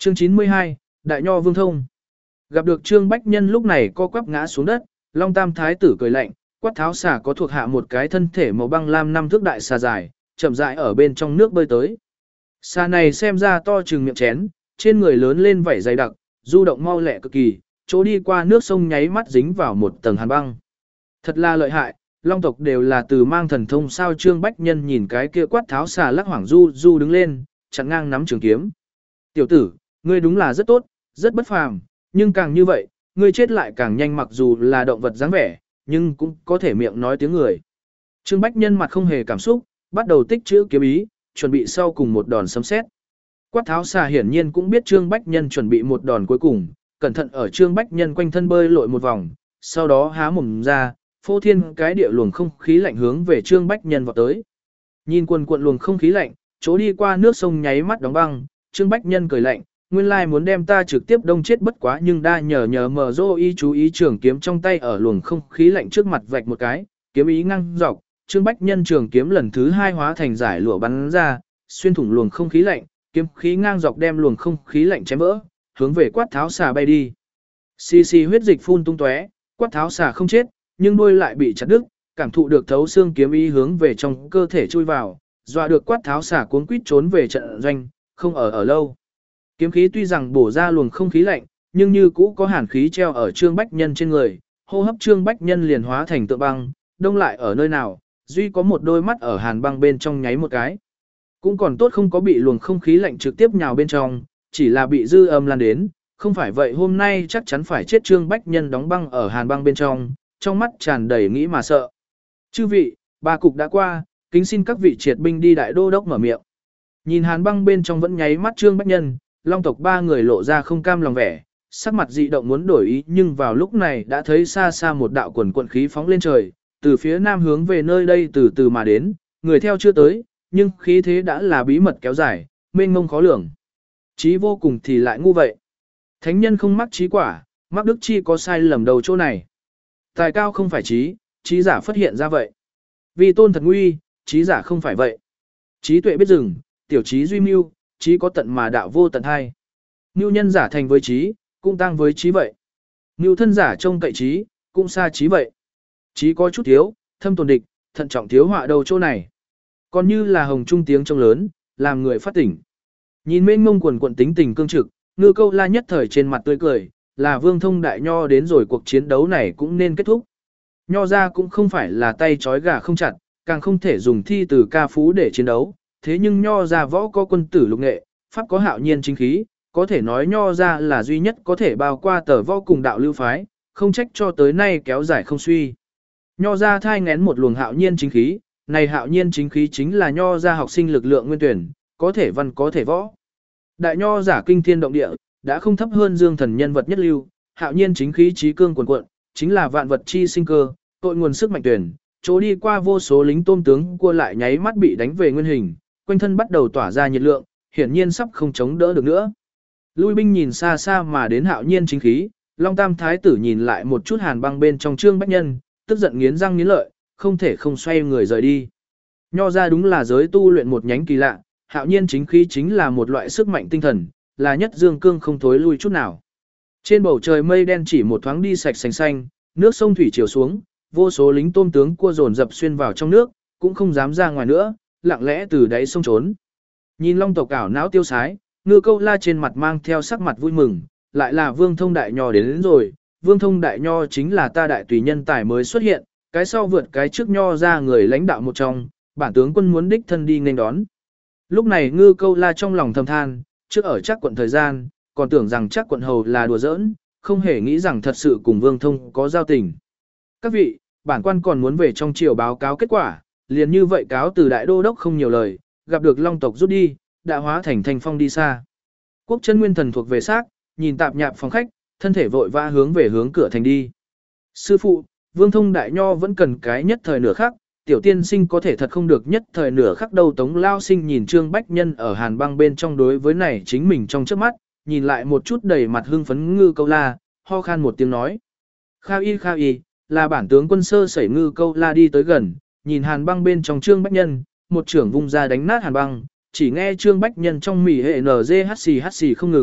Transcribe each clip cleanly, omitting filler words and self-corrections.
Chương 92, Đại Nho Vương Thông. Gặp được Trương Bách Nhân lúc này co quắp ngã xuống đất, Long Tam Thái tử cười lạnh, quát tháo xà có thuộc hạ một cái thân thể màu băng lam 5 thước đại xà dài, chậm rãi ở bên trong nước bơi tới. Xà này xem ra to chừng miệng chén, trên người lớn lên vảy dày đặc, du động mau lẹ cực kỳ, chỗ đi qua nước sông nháy mắt dính vào một tầng hàn băng. Thật là lợi hại, Long tộc đều là từ mang thần thông sao. Trương Bách Nhân nhìn cái kia quát tháo xà lắc hoảng du đứng lên, chặn ngang nắm trường kiếm. Tiểu tử, ngươi đúng là rất tốt, rất bất phàm, nhưng càng như vậy, ngươi chết lại càng nhanh. Mặc dù là động vật dáng vẻ, nhưng cũng có thể miệng nói tiếng người. Trương Bách Nhân mặt không hề cảm xúc, bắt đầu tích trữ kiếm ý, chuẩn bị sau cùng một đòn sấm sét. Quát tháo xà hiển nhiên cũng biết Trương Bách Nhân chuẩn bị một đòn cuối cùng, cẩn thận ở Trương Bách Nhân quanh thân bơi lội một vòng, sau đó há mồm ra, phô thiên cái địa luồng không khí lạnh hướng về Trương Bách Nhân vọt tới. Nhìn quần cuộn luồng không khí lạnh, chỗ đi qua nước sông nháy mắt đóng băng, Trương Bách Nhân cười lạnh, nguyên lai muốn đem ta trực tiếp đông chết bất quá, nhưng đa nhờ mở rô y chú ý trường kiếm trong tay ở luồng không khí lạnh trước mặt vạch một cái, kiếm ý ngăng dọc, Trương Bách Nhân trường kiếm lần thứ 2 hóa thành giải lụa bắn ra, xuyên thủng luồng không khí lạnh, kiếm khí ngang dọc đem luồng không khí lạnh chém vỡ, hướng về quát tháo xà bay đi. Xì xì huyết dịch phun tung tóe, quát tháo xà không chết, nhưng đuôi lại bị chặt đứt, cảm thụ được thấu xương kiếm ý hướng về trong cơ thể chui vào, dọa được quát tháo xà cuống quýt trốn về trận doanh, không ở lâu. Kiếm khí tuy rằng bổ ra luồng không khí lạnh, nhưng như cũ có hàn khí treo ở Trương Bách Nhân trên người, hô hấp Trương Bách Nhân liền hóa thành tượng băng, đông lại ở nơi nào, duy có một đôi mắt ở hàn băng bên trong nháy một cái. Cũng còn tốt không có bị luồng không khí lạnh trực tiếp nhào bên trong, chỉ là bị dư âm lan đến, không phải vậy hôm nay chắc chắn phải chết. Trương Bách Nhân đóng băng ở hàn băng bên trong mắt tràn đầy nghĩ mà sợ. Chư vị, ba cục đã qua, kính xin các vị triệt binh đi. Đại đô đốc mở miệng. Nhìn hàn băng bên trong vẫn nháy mắt Trương Bách Nhân, Long tộc 3 người lộ ra không cam lòng vẻ, sắc mặt dị động muốn đổi ý, nhưng vào lúc này đã thấy xa xa một đạo quần quần khí phóng lên trời, từ phía nam hướng về nơi đây từ từ mà đến, người theo chưa tới, nhưng khí thế đã là bí mật kéo dài, mênh mông khó lường. Trí vô cùng thì lại ngu vậy. Thánh nhân không mắc trí quả, mắc đức chi có sai lầm đầu chỗ này. Tài cao không phải trí giả phát hiện ra vậy. Vì tôn thật nguy, trí giả không phải vậy. Trí tuệ biết dừng, tiểu trí duy mưu, trí có tận mà đạo vô tận hay. Mưu nhân giả thành với trí, cũng tăng với trí vậy. Mưu thân giả trông cậy trí, cũng xa trí vậy. Trí có chút thiếu, thâm tồn địch, thận trọng thiếu họa đầu chỗ này. Còn như là hồng trung tiếng trông lớn, làm người phát tỉnh. Nhìn mênh mông quần quận tính tình cương trực, Ngư Câu La nhất thời trên mặt tươi cười, là Vương Thông đại nho đến rồi, cuộc chiến đấu này cũng nên kết thúc. Nho ra cũng không phải là tay trói gà không chặt, càng không thể dùng thi từ ca phú để chiến đấu, thế nhưng nho ra võ có quân tử lục nghệ, pháp có hạo nhiên chính khí, có thể nói nho ra là duy nhất có thể bao qua tờ võ cùng đạo lưu phái, không trách cho tới nay kéo dài không suy. Nho ra thai ngén một luồng hạo nhiên chính khí, này hạo nhiên chính khí chính là nho ra học sinh lực lượng nguyên tuyển, có thể văn có thể võ. Đại nho giả kinh thiên động địa, đã không thấp hơn Dương Thần nhân vật nhất lưu, hạo nhiên chính khí trí cương quần quận, chính là vạn vật chi sinh cơ, tội nguồn sức mạnh tuyển, chỗ đi qua vô số lính tôm tướng cua lại nháy mắt bị đánh về nguyên hình, quanh thân bắt đầu tỏa ra nhiệt lượng, hiển nhiên sắp không chống đỡ được nữa. Lui binh nhìn xa xa mà đến hạo nhiên chính khí, Long Tam Thái tử nhìn lại một chút hàn băng bên trong Trương Bách Nhân, tức giận nghiến răng nghiến lợi, không thể không xoay người rời đi. Nho ra đúng là giới tu luyện một nhánh kỳ lạ, hạo nhiên chính khí chính là một loại sức mạnh tinh thần, là nhất dương cương không thối lui chút nào. Trên bầu trời mây đen chỉ một thoáng đi sạch sành xanh, nước sông thủy chiều xuống, vô số lính tôm tướng cua dồn dập xuyên vào trong nước, cũng không dám ra ngoài nữa, lặng lẽ từ đáy sông trốn. Nhìn Long tộc ảo não tiêu sái, Ngư Câu La trên mặt mang theo sắc mặt vui mừng, lại là Vương Thông đại nho đến rồi. Vương Thông đại nho chính là ta đại tùy nhân tài mới xuất hiện, cái sau vượt cái trước nho ra người lãnh đạo một trong, bản tướng quân muốn đích thân đi nên đón. Lúc này Ngư Câu La trong lòng thầm than, trước ở Trác quận thời gian, còn tưởng rằng Trác quận hầu là đùa giỡn, không hề nghĩ rằng thật sự cùng Vương Thông có giao tình. Các vị, bản quan còn muốn về trong triều báo cáo kết quả, liền như vậy cáo từ đại đô đốc không nhiều lời, gặp được Long tộc rút đi, đã hóa thành thanh phong đi xa. Quốc chân nguyên thần thuộc về xác, nhìn tạp nhạp phòng khách, thân thể vội vã hướng về hướng cửa thành đi. Sư phụ, Vương Thông đại nho vẫn cần cái nhất thời nửa khắc, tiểu tiên sinh có thể thật không được nhất thời nửa khắc đâu. Tống Lao Sinh nhìn Trương Bách Nhân ở hàn băng bên trong đối với này chính mình trong trước mắt, nhìn lại một chút đầy mặt hưng phấn Ngư Câu La, ho khan một tiếng nói. Kha y, là bản tướng quân sơ sẩy. Ngư Câu La đi tới gần, nhìn hàn băng bên trong Trương Bách Nhân, một trưởng vung ra đánh nát hàn băng, chỉ nghe Trương Bách Nhân trong mỉ hệ NG hắt xì không ngừng,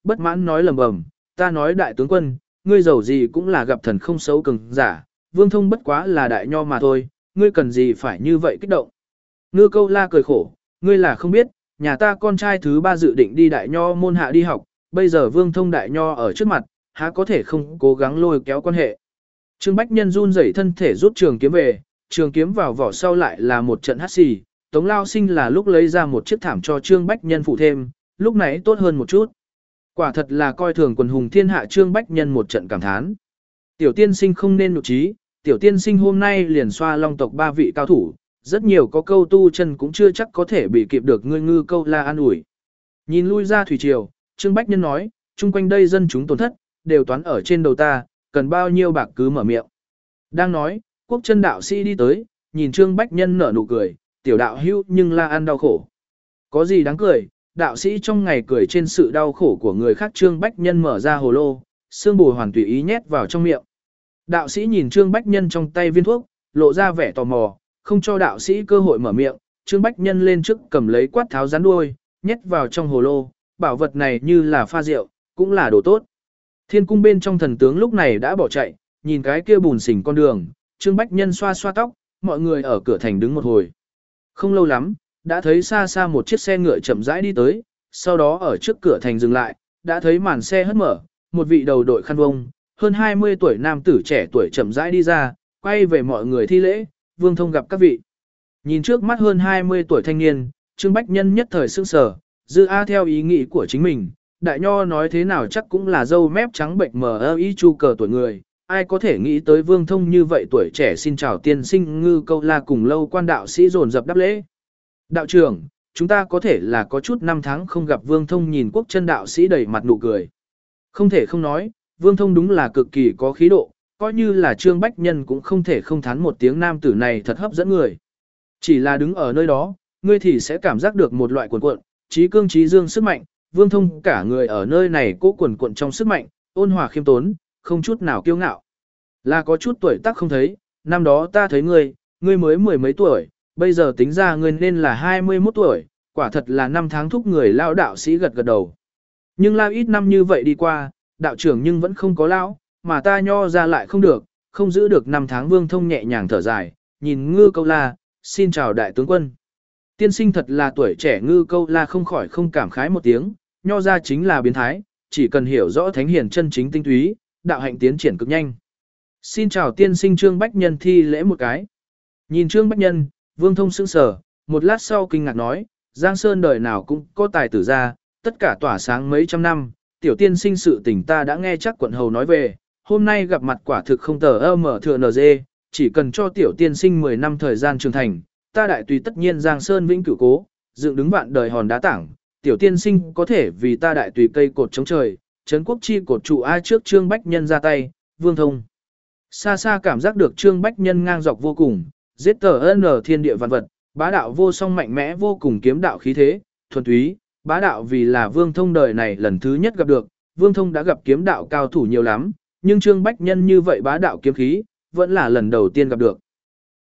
bất mãn nói lầm bầm, ta nói đại tướng quân, ngươi giàu gì cũng là gặp thần không xấu cường giả, Vương Thông bất quá là đại nho mà thôi, ngươi cần gì phải như vậy kích động. Ngư Câu La cười khổ, ngươi là không biết, nhà ta con trai thứ 3 dự định đi đại nho môn hạ đi học, bây giờ Vương Thông đại nho ở trước mặt, há có thể không cố gắng lôi kéo quan hệ. Trương Bách Nhân run rẩy thân thể rút trường kiếm về, trường kiếm vào vỏ sau lại là một trận hắt xì, Tống Lao Sinh là lúc lấy ra một chiếc thảm cho Trương Bách Nhân phụ thêm, lúc nãy tốt hơn một chút. Quả thật là coi thường quần hùng thiên hạ. Trương Bách Nhân một trận cảm thán. Tiểu tiên sinh không nên nụ trí, tiểu tiên sinh hôm nay liền xoa long tộc 3 vị cao thủ, rất nhiều có câu tu chân cũng chưa chắc có thể bị kịp được ngươi Ngư Câu La an ủi. Nhìn lui ra thủy triều, Trương Bách Nhân nói, chung quanh đây dân chúng tổn thất, đều toán ở trên đầu ta, cần bao nhiêu bạc cứ mở miệng. Đang nói, Quốc Chân đạo sĩ đi tới, nhìn Trương Bách Nhân nở nụ cười, tiểu đạo hữu nhưng La ăn đau khổ. Có gì đáng cười, đạo sĩ trong ngày cười trên sự đau khổ của người khác. Trương Bách Nhân mở ra hồ lô, xương bồ hoàn tùy ý nhét vào trong miệng. Đạo sĩ nhìn Trương Bách Nhân trong tay viên thuốc, lộ ra vẻ tò mò, không cho đạo sĩ cơ hội mở miệng. Trương Bách Nhân lên trước cầm lấy quát tháo rắn đuôi, nhét vào trong hồ lô, bảo vật này như là pha rượu, cũng là đồ tốt. Thiên cung bên trong thần tướng lúc này đã bỏ chạy, nhìn cái kia bùn xỉn con đường, Trương Bách Nhân xoa xoa tóc, mọi người ở cửa thành đứng một hồi. Không lâu lắm, đã thấy xa xa một chiếc xe ngựa chậm rãi đi tới, sau đó ở trước cửa thành dừng lại, đã thấy màn xe hất mở, một vị đầu đội khăn vông, hơn 20 tuổi nam tử trẻ tuổi chậm rãi đi ra, quay về mọi người thi lễ, Vương Thông gặp các vị. Nhìn trước mắt hơn 20 tuổi thanh niên, Trương Bách Nhân nhất thời sững sờ, dư a theo ý nghĩ của chính mình, đại nho nói thế nào chắc cũng là râu mép trắng bệnh mờ y chu cờ tuổi người, ai có thể nghĩ tới Vương Thông như vậy tuổi trẻ. Xin chào tiên sinh Ngư Câu La cùng lâu quan đạo sĩ dồn dập đáp lễ. Đạo trưởng, chúng ta có thể là có chút năm tháng không gặp. Vương Thông nhìn Quốc Chân đạo sĩ đầy mặt nụ cười. Không thể không nói, Vương Thông đúng là cực kỳ có khí độ, coi như là Trương Bách Nhân cũng không thể không thán một tiếng nam tử này thật hấp dẫn người. Chỉ là đứng ở nơi đó, ngươi thì sẽ cảm giác được một loại cuồn cuộn, trí cương trí dương sức mạnh. Vương Thông cả người ở nơi này cố cuồn cuộn trong sức mạnh, ôn hòa khiêm tốn, không chút nào kiêu ngạo. Là có chút tuổi tác không thấy, năm đó ta thấy ngươi mới 10 mấy tuổi, bây giờ tính ra ngươi nên là 21 tuổi, quả thật là năm tháng thúc người lao. Đạo sĩ gật gật đầu. Nhưng lao ít năm như vậy đi qua, đạo trưởng nhưng vẫn không có lão, mà ta nho ra lại không được, không giữ được năm tháng. Vương Thông nhẹ nhàng thở dài, nhìn Ngư Câu La, xin chào đại tướng quân. Tiên sinh thật là tuổi trẻ. Ngư Câu La không khỏi không cảm khái một tiếng, nho ra chính là biến thái, chỉ cần hiểu rõ thánh hiền chân chính tinh túy, đạo hạnh tiến triển cực nhanh. Xin chào tiên sinh. Trương Bách Nhân thi lễ một cái. Nhìn Trương Bách Nhân, Vương Thông sững sờ, một lát sau kinh ngạc nói, Giang Sơn đời nào cũng có tài tử ra, tất cả tỏa sáng mấy trăm năm, tiểu tiên sinh sự tình ta đã nghe chắc quận hầu nói về, hôm nay gặp mặt quả thực không tờ mở thừa nờ dê, chỉ cần cho tiểu tiên sinh 10 năm thời gian trưởng thành, ta đại tùy tất nhiên Giang Sơn vĩnh cửu cố, dựng đứng vạn đời hòn đá tảng, tiểu tiên sinh có thể vì ta đại tùy cây cột chống trời, trấn quốc chi cột trụ ai trước. Trương Bách Nhân ra tay, Vương Thông xa xa cảm giác được Trương Bách Nhân ngang dọc vô cùng, giết tờ n thiên địa vạn vật, bá đạo vô song mạnh mẽ vô cùng, kiếm đạo khí thế, thuần túy, bá đạo vì là Vương Thông đời này lần thứ nhất gặp được. Vương Thông đã gặp kiếm đạo cao thủ nhiều lắm, nhưng Trương Bách Nhân như vậy bá đạo kiếm khí, vẫn là lần đầu tiên gặp được.